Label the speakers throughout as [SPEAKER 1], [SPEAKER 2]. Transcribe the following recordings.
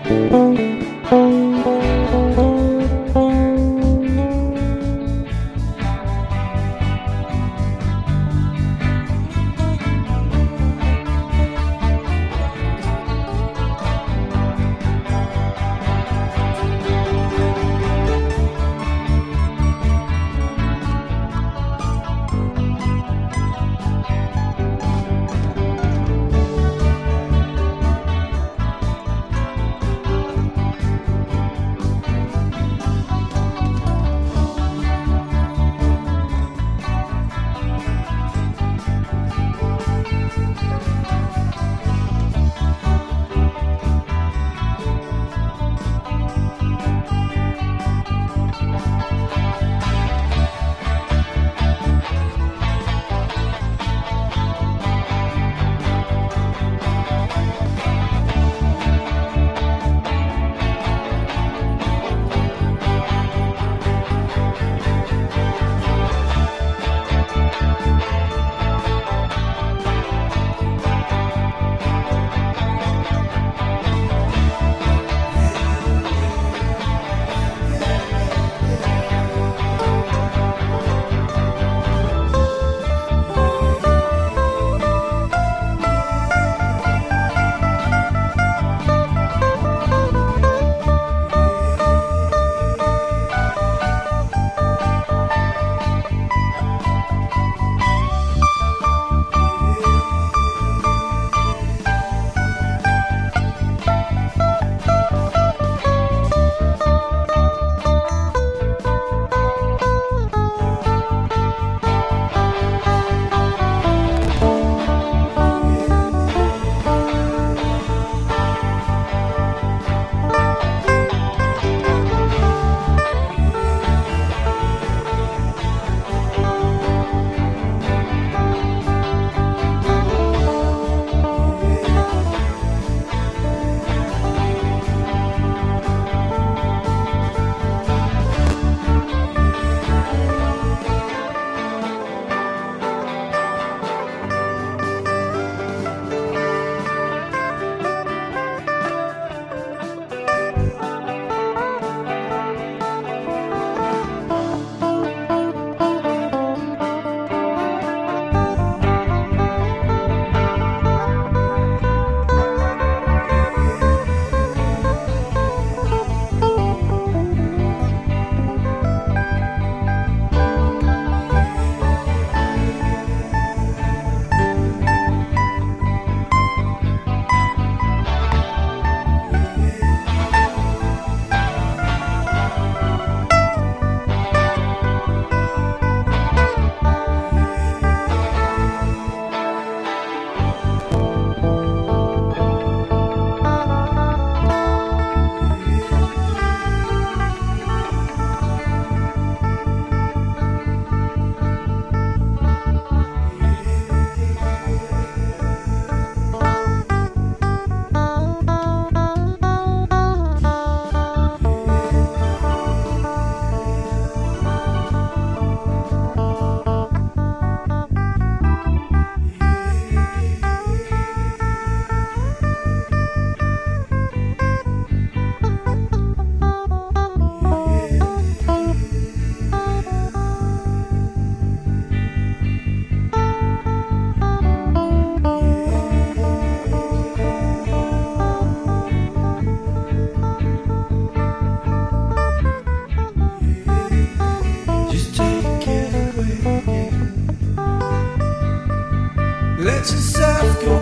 [SPEAKER 1] Let yourself go,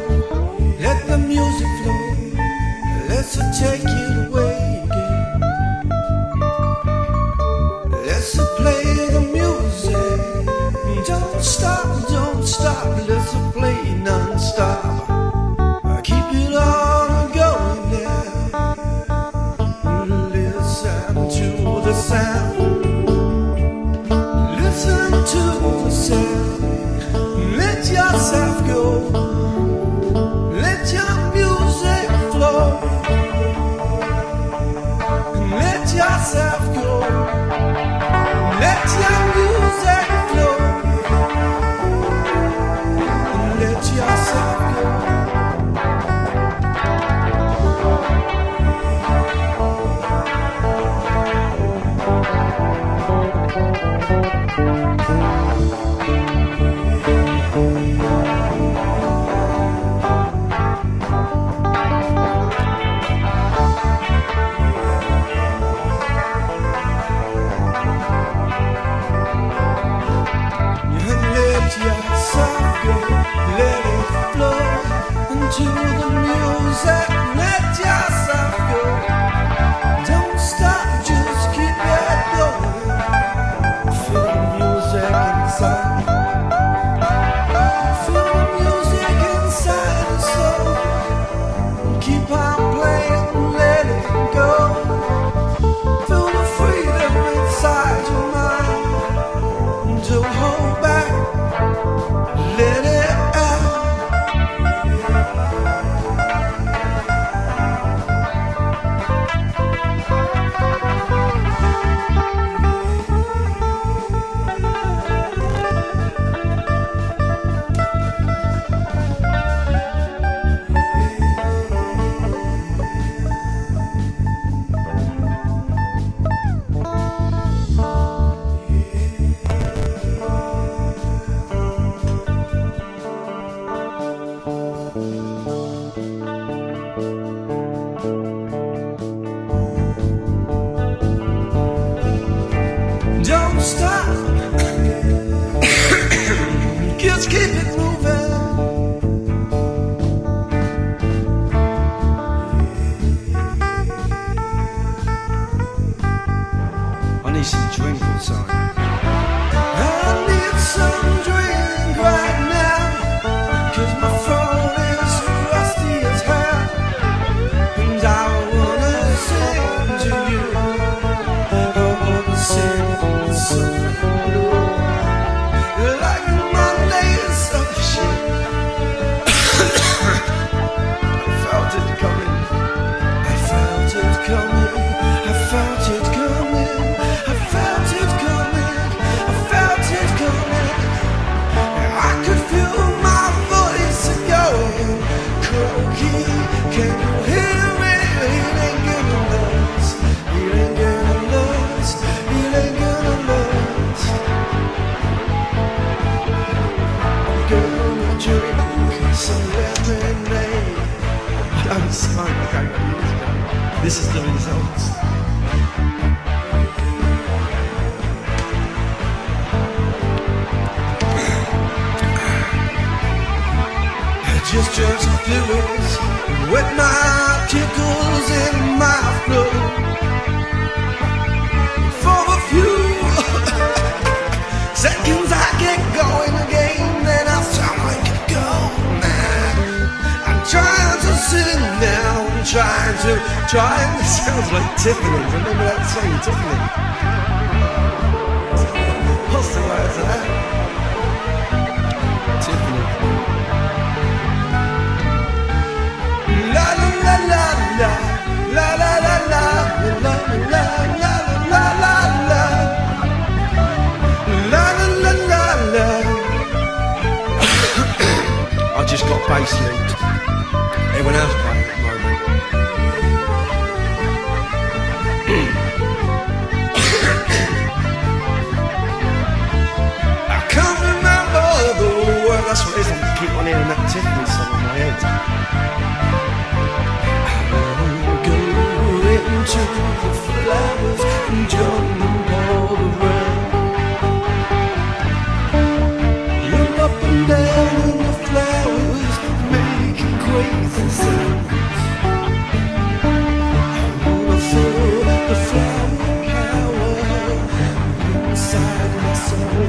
[SPEAKER 1] let the music flow. Let's take it away again. Let's play the music. Don't stop, don't stop. Let's play non-stop. Keep it on going now. Listen to the sound. Listen to the sound. Let yourself go. Let your music flow. Let yourself go. Let your music flow. Let yourself go. keep on playing, let it go. Feel the freedom inside your mind. Don't hold back, let it out. Don't stop, just keep it moving. I need some drink or something. I need some drink right now, 'cause my phone is rusty as hell. And I wanna sing to you, I wanna sing something blue, like Monday's of shit. I felt it coming, I felt it coming, I felt it coming, I felt it coming, I felt it coming. I could feel my voice going croaky. Can you hear it? It ain't gonna last, it ain't gonna last, it ain't gonna last. I'm gonna drink some lemonade. I don't smoke, I can't go years ago. This is the results. Just drank some fluids, wet my tickles in my throat. For a few seconds I get going again, then I sound like a go mad. I'm trying to sing now, I'm trying. It sounds like Tiffany. Remember that song, Tiffany? What's the words of that? Tiffany. La la la la la la la la la la la la la la la la la la. I just got bass linked. Everyone else playing at the moment. I can't remember the word. That's what it is. I keep on hearing that Tiffany song in my head. Into the flowers and jump all around. Look up and down in the flowers, making crazy sounds. I wanna feel the flower power inside my soul.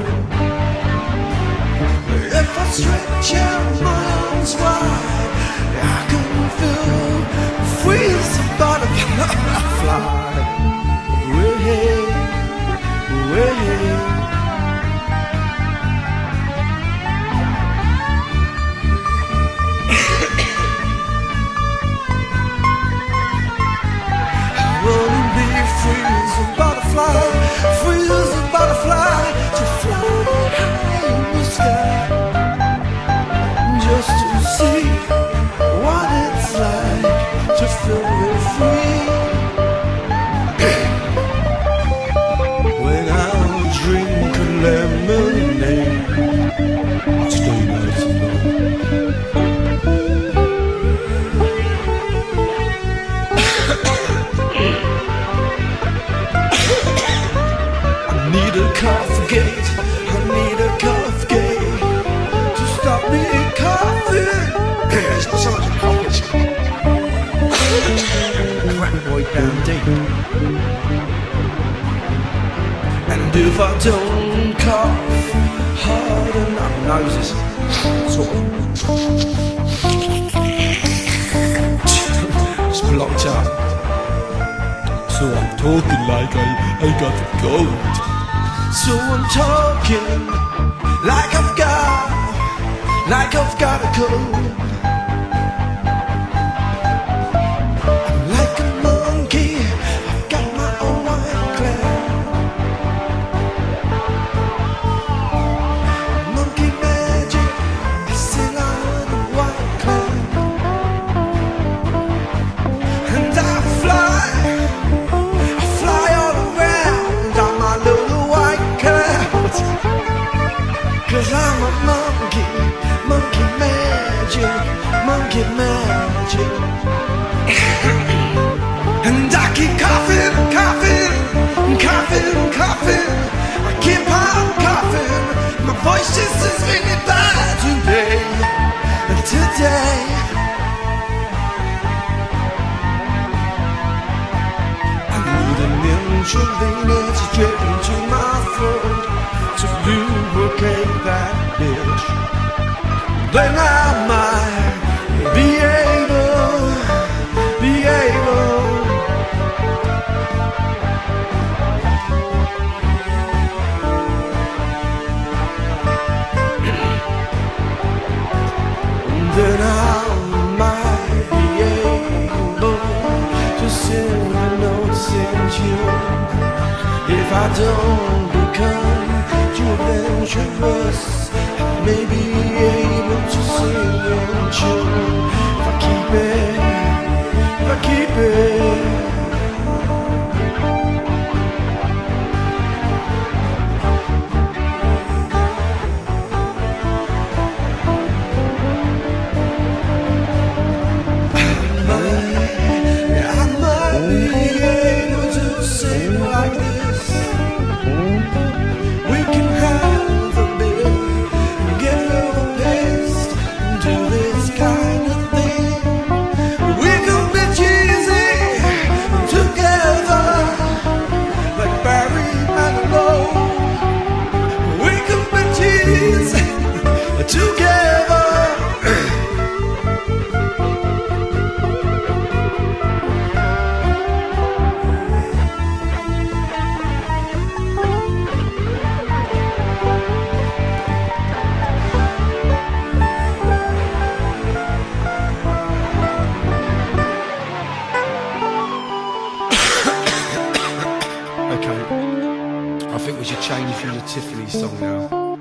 [SPEAKER 1] If I stretch out my arms wide, I can feel free as a butterfly. Way, way. I wanna be free as a butterfly, free as a butterfly, to fly high in the sky, just to see what it's like to feel free. When I drink lemonade, I stay nice and low. I need a coffee gate, I need a coffee gate to stop me coughing. It's not so much a coffee. Crack boy down deep. And if I don't cough hard enough, noses sort of locked up. So I'm talking like I got the gold. So I'm talking like I've got a cold. I'm like a monkey, I've got my own white cloud. Monkey magic, I sit on a white cloud. And I fly all around on my little white cloud. 'Cause I'm a monkey, monkey magic, monkey magic. And I keep coughing, coughing, coughing, coughing. I keep on coughing. My voice just is really bad today. And today I need an intravenous drip into my throat to lubricate that bitch. Then I might be able. Then I might be able to sing the notes in tune. If I don't become too adventurous, I may be able to sing in tune. If I keep it, if I keep it. I think we should change from the Tiffany song now.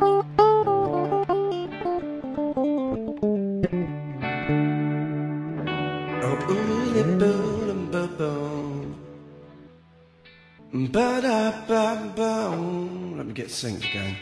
[SPEAKER 1] Let me get synced again.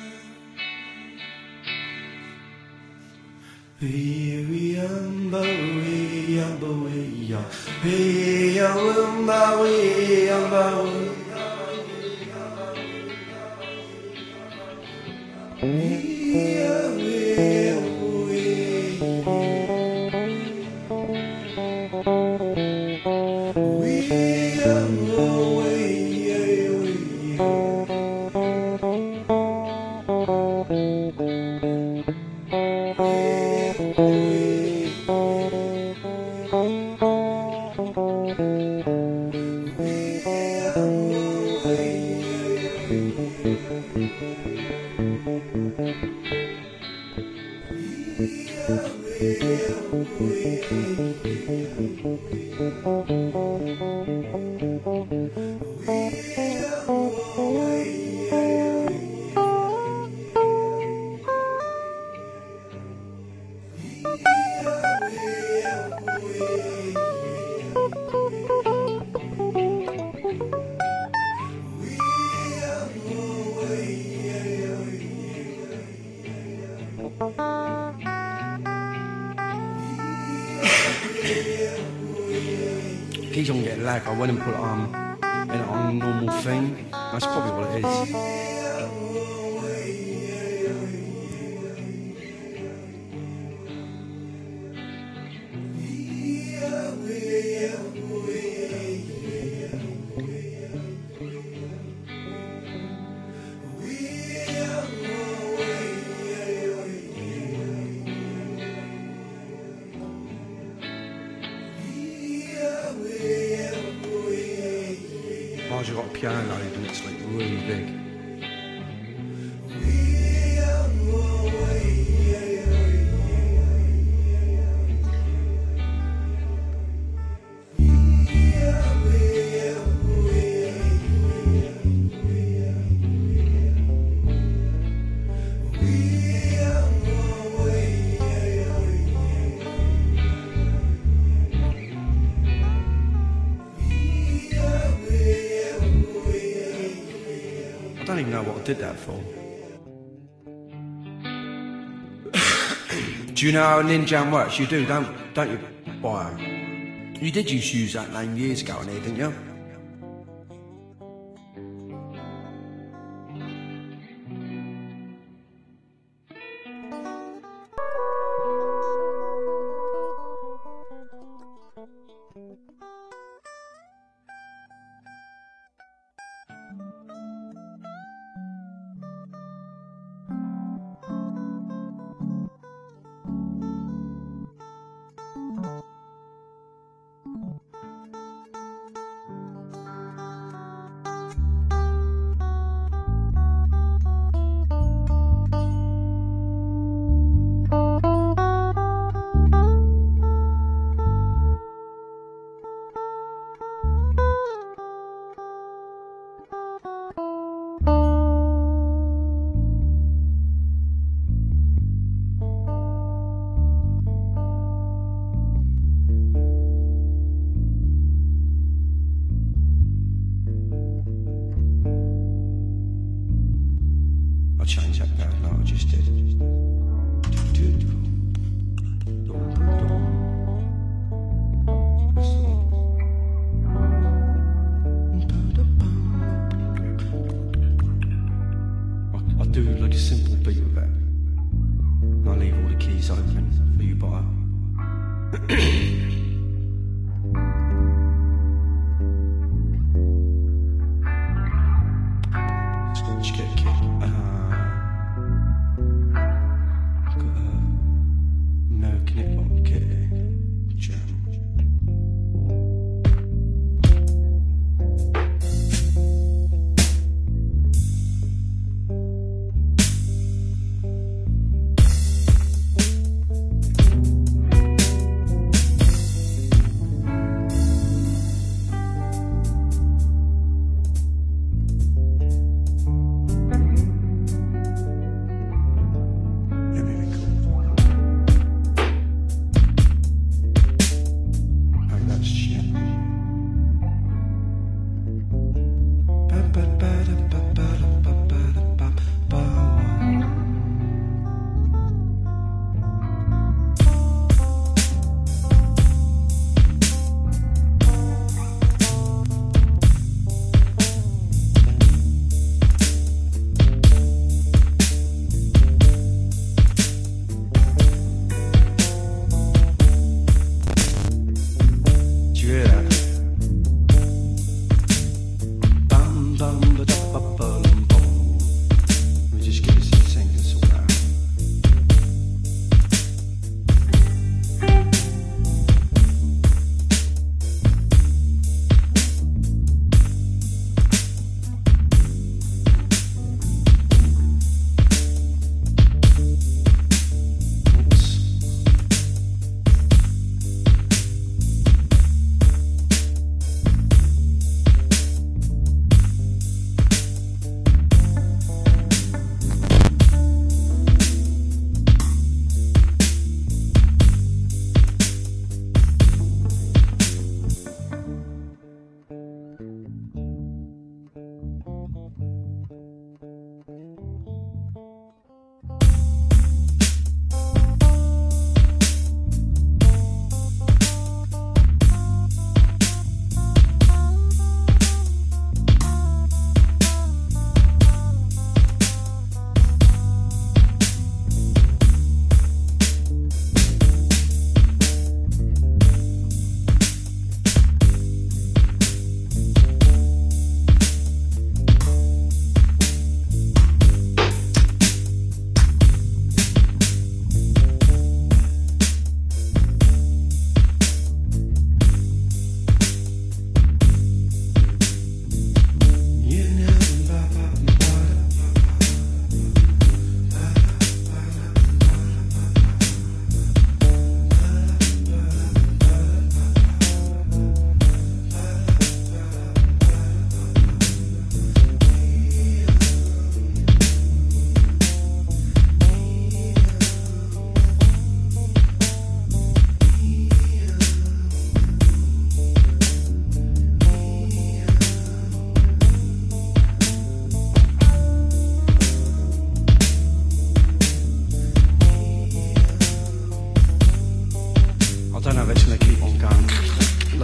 [SPEAKER 1] Keeps on getting lag. I went and put it on a normal thing. That's probably what it is.
[SPEAKER 2] garage, I've got a piano load and it's like really big. I don't even know what I did that for. Do you know how Ninja Jam works? You do, don't you, Bio? You did use that name years ago on here, didn't you?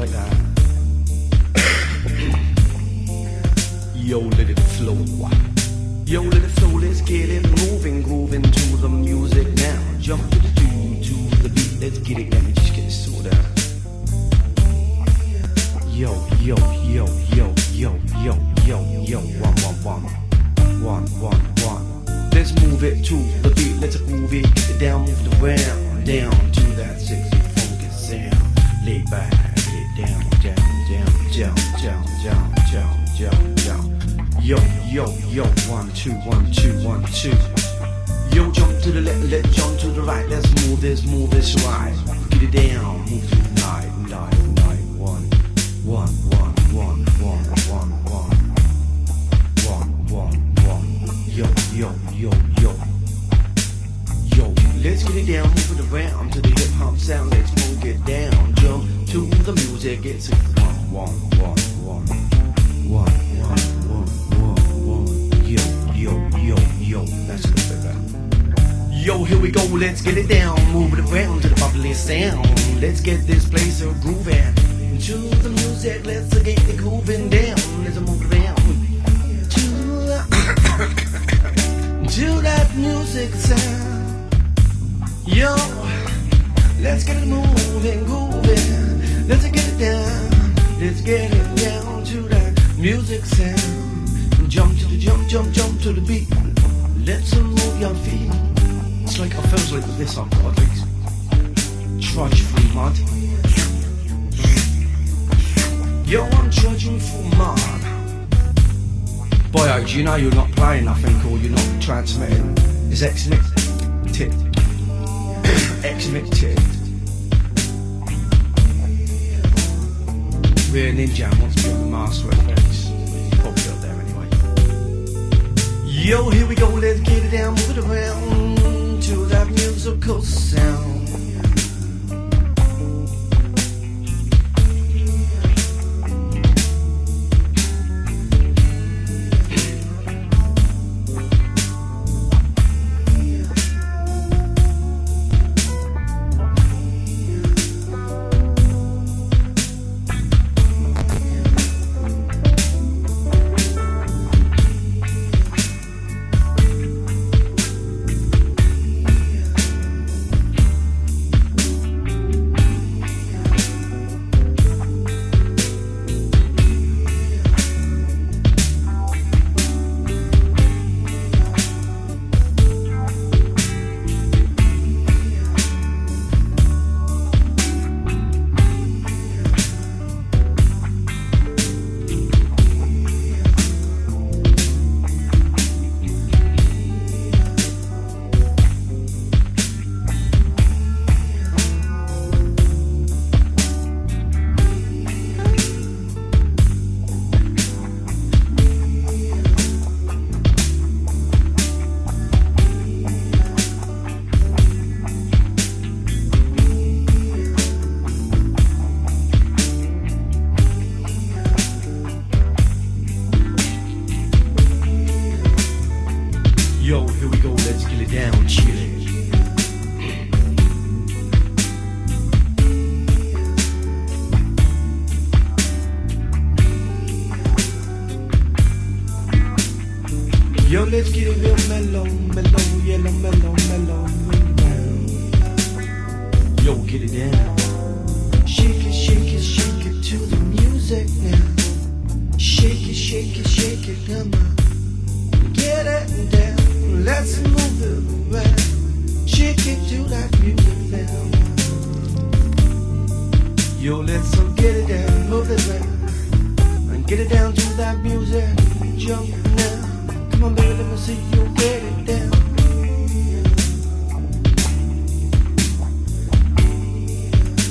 [SPEAKER 2] like that. Yo, let it flow. Yo, let it flow, let's get it moving, grooving to the music now. Jump to the tune, to the beat, let's get it, let me just get it sorted out. Yo, yo, yo, yo, yo, yo, yo, yo, one, one, one. One, one, one. Let's move it to the beat, let's groove it, get it down, move it around, down to that sexy funky sound. Lay back, get down, down, down, down, down, down, down, down, down. Yo, yo, yo, 1, 2, 1, 2, 1, 2. Yo, jump to the left, let's jump to the right. Let's move this right. Get it down, move to the night, night, night. 1, 1, 1, 1, 1, 1, 1, 1, 1, 1. Yo, yo, yo, yo. Yo, let's get it down, move it around to the hip hop sound. Let's move it down, jump to the music. It's a 1, 1, 1, 1, 1, 1, 1. Yo, yo, yo, yo, that's a little bit better. Yo, here we go, let's get it down, move it around to the bubbly sound. Let's get this place a grooving to the music, let's get it grooving down. Let's move it around to that music sound. Yo, let's get it moving, grooving. Let's get it down, let's get it down to that music sound. Jump to the jump, jump, jump to the beat. Let's move your feet. It's like I feels like this. I've got like trudge through mud. Yo, I'm trudging through mud. Boy, do you know you're not playing nothing or you're not transmitting? It's X-Mixed. X-Mixed. We're Ninja and wants to be on the Master FX. Probably up there anyway. Yo, here we go, let's get it down, move it around to that musical sound. Yo, here we go, let's get it down, chill it. Yo, let's get it real mellow, mellow, yellow, mellow, mellow, mellow. Yo, get it down. Shake it, shake it, shake it to the music now. Shake it, shake it, shake it, come on. Get it down. Let's move it around. Shake it to that music now. Yo, let's get it down, move it around. And get it down to that music. Jump now. Come on, baby, let me see you get it down.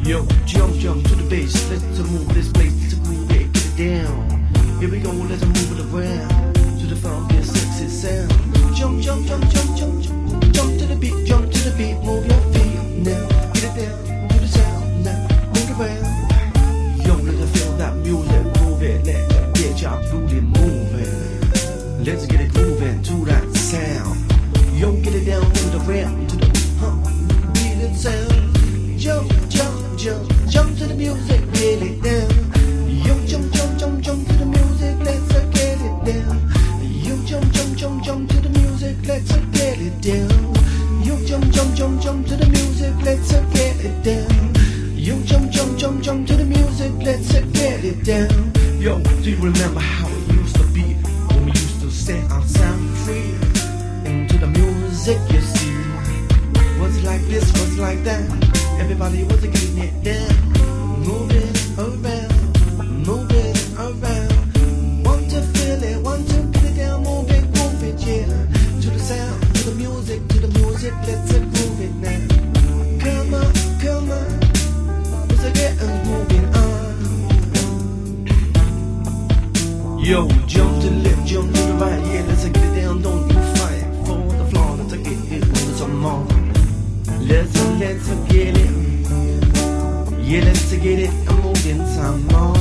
[SPEAKER 2] Yo, jump to the bass. Let's move this place. Let's groove it, get it down. Here we go, let's move it around to the funky, sexy sound. Jump to the beat, move your feet now. Get it down to the sound now, move it around. Yo, let's feel that music, move it, let's get your booty moving. Let's get it grooving to that sound. Yo, get it down to the ramp, to the beat and sound. Jump to the music, get it down. Yo, jump to the music, let's get it down. Yo, jump to the music, let's get it down. Yo, jump to the music, let's get it down. Yo, jump to the music, let's get it down. Yo, do you remember how it used to be when we used to set our sound free into the music? You see, was it like this, was it like that? Everybody was getting it down, moving around, moving around. Want to feel it, want to get it down, move it, yeah. To the sound, to the music, let's groove it now. Come on, let's get us moving on. Yo, jump to the left, jump to the right, yeah, let's get it down, don't you fight for the floor, let's get it moving some more. Let's get it, yeah, let's get it, I'm moving some more.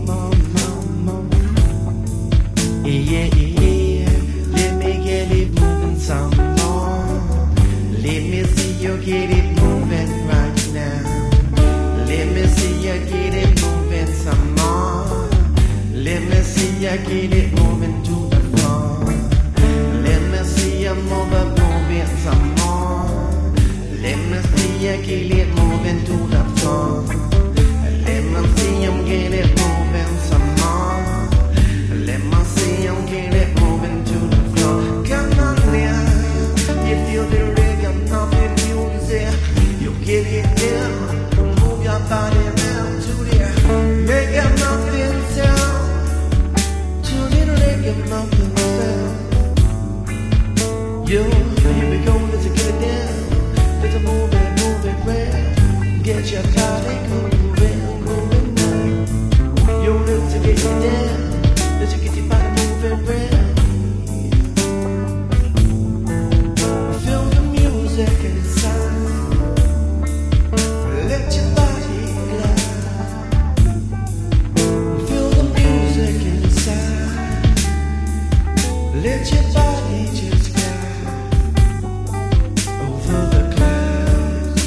[SPEAKER 2] Yeah, let me get it moving some more. Let me see you get it moving right now. Let me see you get it moving some more. Let me see you get it moving to the floor. Let me see you moving some more. Let me see you get it moving to the floor. Let me see you get it moving some more. Let me see you get it moving to the floor. Come on now, you feel the rhythm of the music. You get it down, move your body down to the make a muffin sound, to the reggae muffin sound. Yo, here we go, let's get it down. Let's move it round. Get your body moving now. Yo, let's get it down. Let's get your body moving round. Feel the music inside. Let your body glide. Feel the music inside. Let your body just glide over the clouds.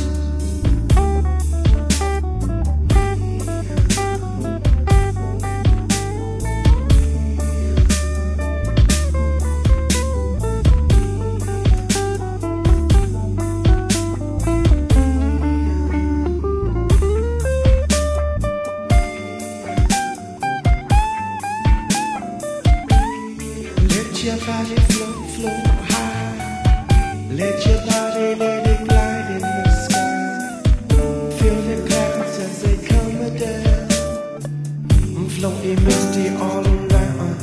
[SPEAKER 2] Let your body flow high. Let your body let it glide in the sky. Feel the clouds as they come down, floating misty all around.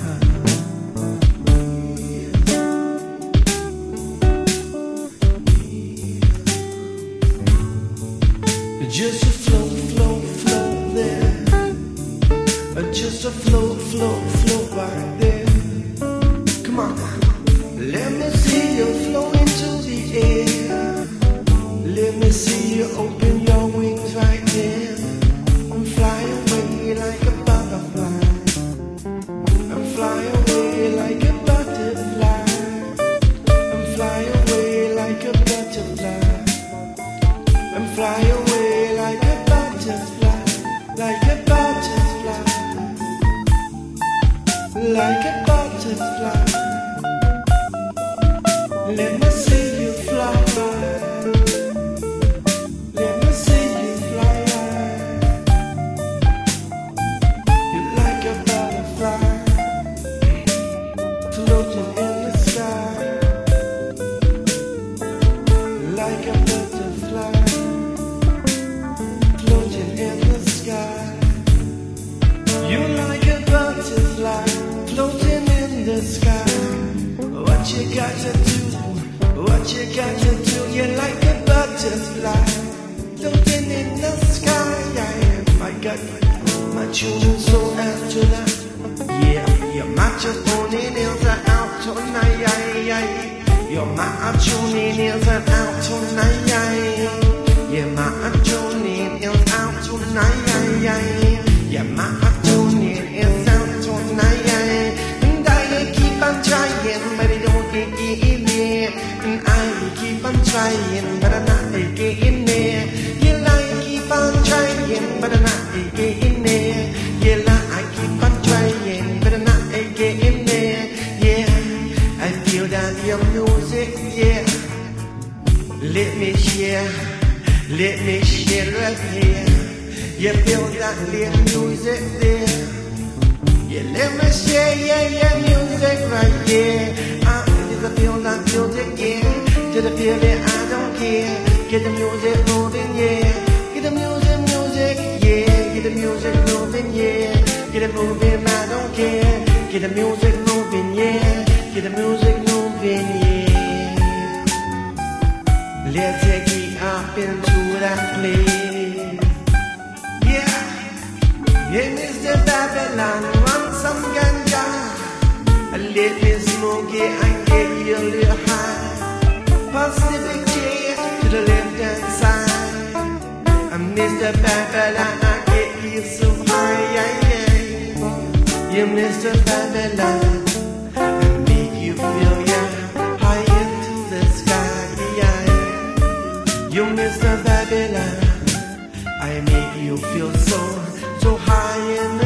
[SPEAKER 2] Just a flow there. Just a flow right there. Come on, let me see you flow into the air. Let me see you open your wings right there and fly away like a butterfly. And fly away like a butterfly. And fly away like a butterfly. And fly away like a butterfly. Like a butterfly. Like a butterfly. Let me see you fly. Let me see you fly. You're like a butterfly, floating in the sky. Like a butterfly, floating in the sky. You're like a butterfly, floating in the sky. What you got to do? What you got to do? You're like a butterfly, floating in the sky.
[SPEAKER 1] tuning so after that. Yeah, your matcha nails are out tonight. Your macho nails are out tonight. Yeah, macho nails out tonight. Yeah, macho nails out tonight. And I keep on trying, but I don't get in there. And I keep on trying, but I'm not getting there. Yeah, I keep on trying, but I'm not getting there. Yeah, I keep on trying, but I'm not getting there. Yeah, I feel that your music, yeah. Let me share right here. You feel that little music there. Yeah, let me share, yeah, music right here. Just feel that music, yeah. Just feel it, I don't care. Get the music moving, yeah. Get the music, yeah. Get the music moving, yeah. Get it moving, I don't care. Get the music moving, yeah. Get the music moving, yeah. Let's take it up into that place. Yeah. Yeah, Mr. Babylon, want some ganja. Let me smoke it and get you a little high. Pacific chair to the left hand side. And Mr. Babylon, I get you so high. You Mr. Babylon, I make you feel high into the sky. You Mr. Babylon, I make you feel so high in the